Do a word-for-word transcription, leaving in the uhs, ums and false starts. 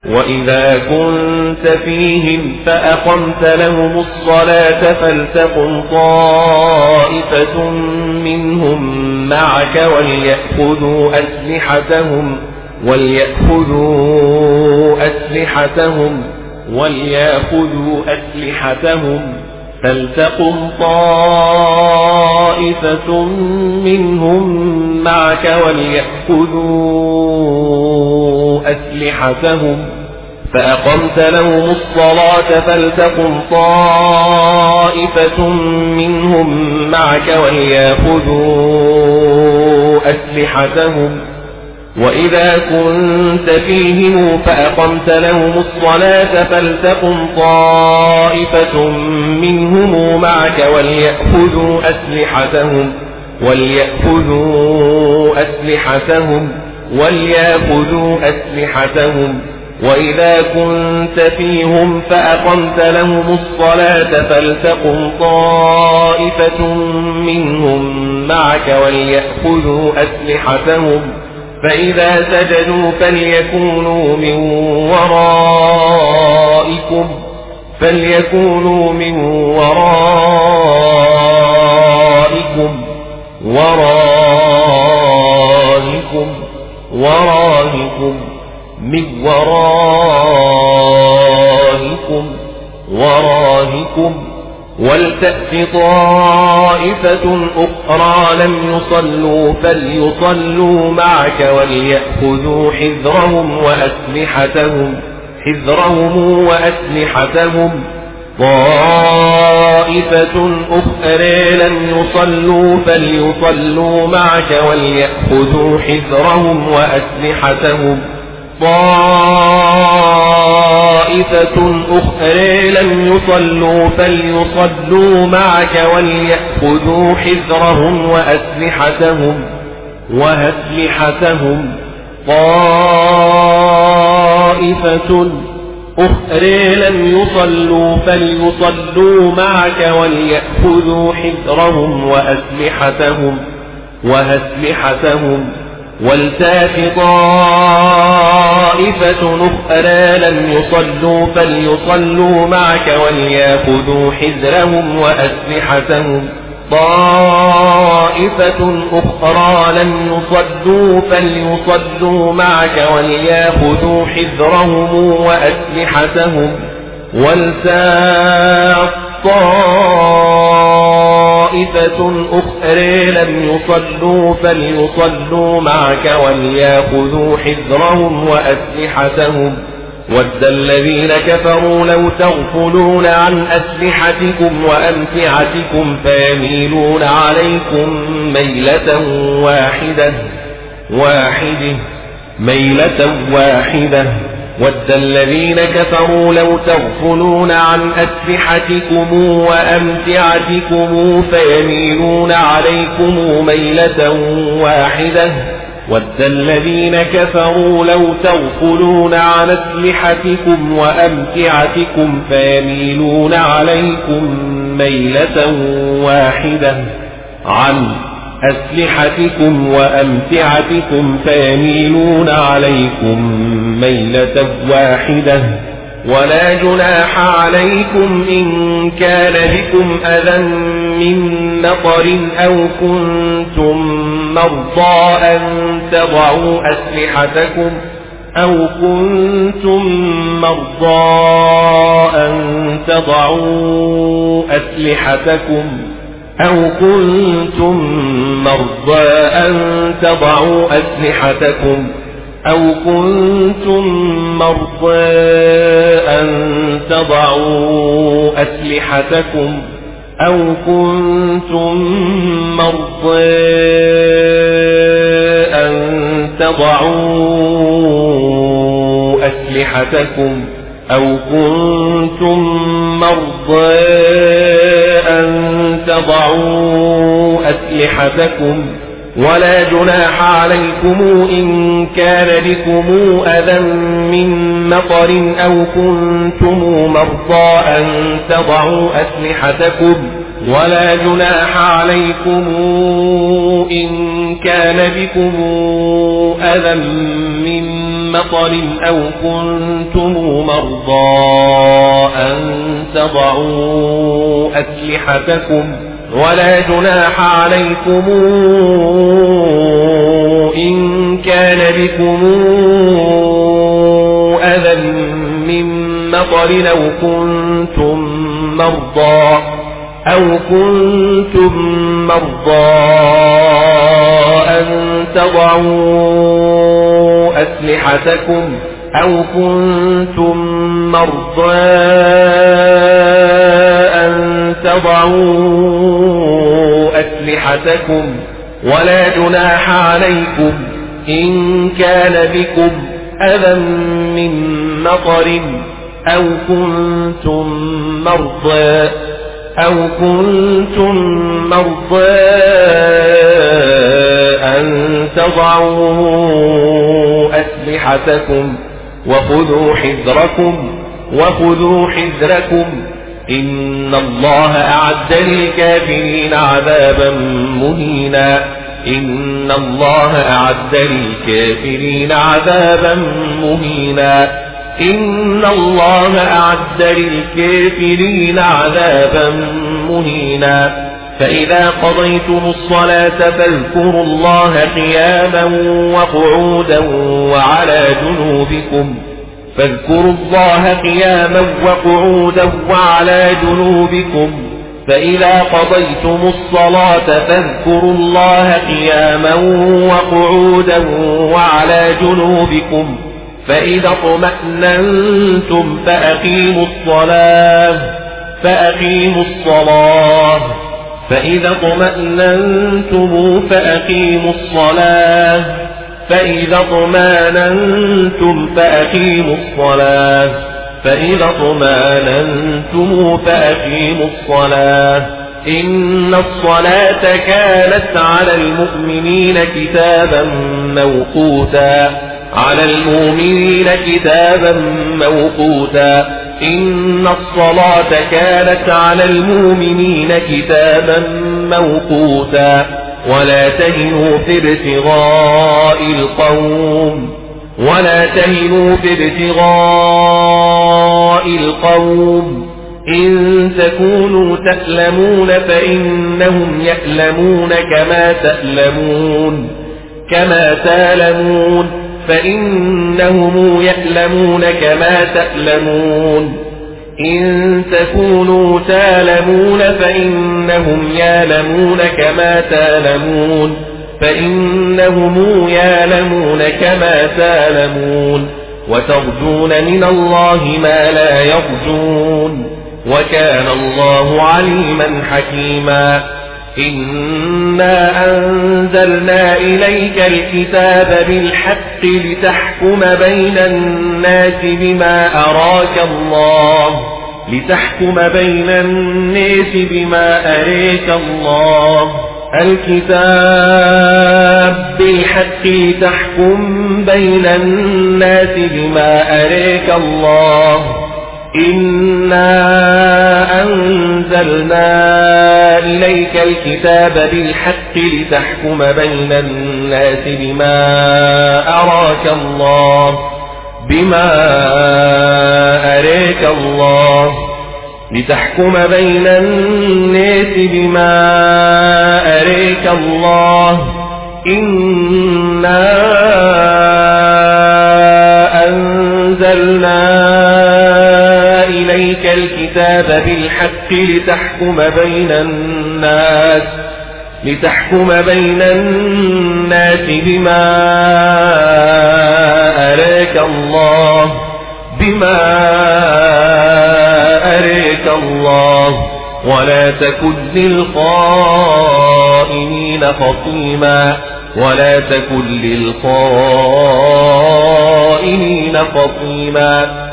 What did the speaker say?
وإذا كنت فيهم فأقمت لهم الصلاة فلتقم طائفة منهم معك وليأخذوا أسلحتهم وليأخذوا أسلحتهم وليأخذوا أسلحتهم فلتقم طائفة منهم معك وليأخذوا أسلحتهم فأقمت لهم الصلاة فلتقم طائفة منهم معك وليأخذوا أسلحتهم وإذا كنت فيهم فأقمت لهم الصلاة فلتقم طائفة منهم معك وليأخذوا أسلحتهم وليأخذوا أسلحتهم وليأخذوا أسلحتهم وإذا كنت فيهم فأقمت لهم الصلاة فلتقم طائفة منهم معك وليأخذوا أسلحتهم فإذا سجدوا فليكونوا من ورائكم فليكونوا من ورائكم ورائكم ورائكم من ورائكم ورائكم ولتأت طائفة أخرى لم يصلوا فليصلوا معك وليأخذوا حذرهم وأسلحتهم حذرهم وأسلحتهم طائفة أخرى لم يصلوا فليصلوا معك وليأخذوا حذرهم وأسلحتهم طائفة أخرى لم يصلوا فليصلوا معك وليأخذوا حذرهم وأسلحتهم وأسلحتهم طائفة أخرى لم يصلوا فليصلوا معك وليأخذوا حذرهم وأسلحتهم وأسلحتهم ولتأت طائفة أخرى لم يصلوا فليصلوا معك وليأخذوا حذرهم وأسلحتهم طائفة أخرى لم يصلوا فليصلوا معك وليأخذوا حذرهم وأسلحتهم ولتأت طائفة أخرى لم يصلوا فليصلوا معك وليأخذوا حذرهم وأسلحتهم ود الذين كفروا لو تغفلون عن أسلحتكم وأمتعتكم فيميلون عليكم ميلة واحدة واحدة ميلة واحدة ود الذين كفروا لو تغفلون عن أسلحتكم وأمتعتكم فيميلون عليكم ميلة واحدة ود الذين كفروا لو تغفلون عن أسلحتكم وأمتعتكم فيميلون عليكم ميلة واحدة عن أسلحتكم وأمتعتكم فيميلون عليكم ميلة واحدة ولا جناح عليكم إن كان بكم أذى من مطر أو كنتم مرضى أن تضعوا أسلحتكم أو كنتم مرضى أن تضعوا أسلحتكم أو كنتم مرضى أن تضعوا أسلحتكم أو كنتم مرضى أن تضعوا أسلحتكم أو كنتم مرضى أن تضعوا أسلحتكم أو كنتم مرضى أن تضعوا أسلحتكم ولا جناح عليكم إن كان بكم أذى من مطر أو كنتم مرضى أن تضعوا أسلحتكم ولا جناح عليكم إن كان بكم أذى من مطر أو كنتم مرضى أن تضعوا أسلحتكم ولا جناح عليكم إن كان بكم أذى من مطر أو كنتم مرضى أو كنتم مرضى أن تضعوا أسلحتكم أو كنتم مرضى أن تضعوا أسلحتكم ولا جناح عليكم إن كان بكم أذى من مطر أو كنتم مرضى أو كنتم مرضى أن تضعوا أسلحتكم وخذوا حذركم وخذوا حذركم إن الله أعد للكافرين عذابا مهينا إن الله أعد للكافرين عذابا مهينا إن الله أعد للكافرين عذابا مهينا فإذا قضيتم الصلاة فاذكروا الله قياما وقعودا وعلى جنوبكم فاذكروا الله قياما وقعودا وعلى جنوبكم فإذا قضيتم الصلاة فاذكروا الله قياما وقعودا وعلى جنوبكم فإذا اطمأننتم فأقيموا الصلاة فأقيموا الصلاة فإذا اطمأننتم فأقيموا الصلاة فإذا اطمأننتم فأقيموا الصلاة فإذا اطمأننتم فأقيموا الصلاة إن الصلاة كانت على المؤمنين كتابا موقوتا على المؤمنين كتابا موقوتا إن الصلاة كانت على المؤمنين كتابا موقوتا ولا تهنوا في ابتغاء القوم ولا تهنوا في ابتغاء القوم إن تكونوا تألمون فإنهم يألمون كما تألمون كما تألمون فإنهم يألمون كما تألمون إن تكونوا تألمون فإنهم يألمون كما تألمون فإنهم يألمون كما تألمون وترجون من الله ما لا يرجون وكان الله عليما حكيما إنا أنزلنا إليك الكتاب بالحق لتحكم بين الناس بما أراك الله لتحكم بين الناس بما أريك الله الكتاب بالحق لتحكم بين الناس بما أريك الله إنا أنزلنا إليك الكتاب بالحق لتحكم بين الناس بما أراك الله بما أريك الله لتحكم بين الناس بما أريك الله إنا أنزلنا إليك الكتاب بالحق لتحكم بين الناس لتحكم بين الناس بما أراك الله بما أراك الله ولا تكن للخائنين خصيما ولا تكن للخائنين خصيما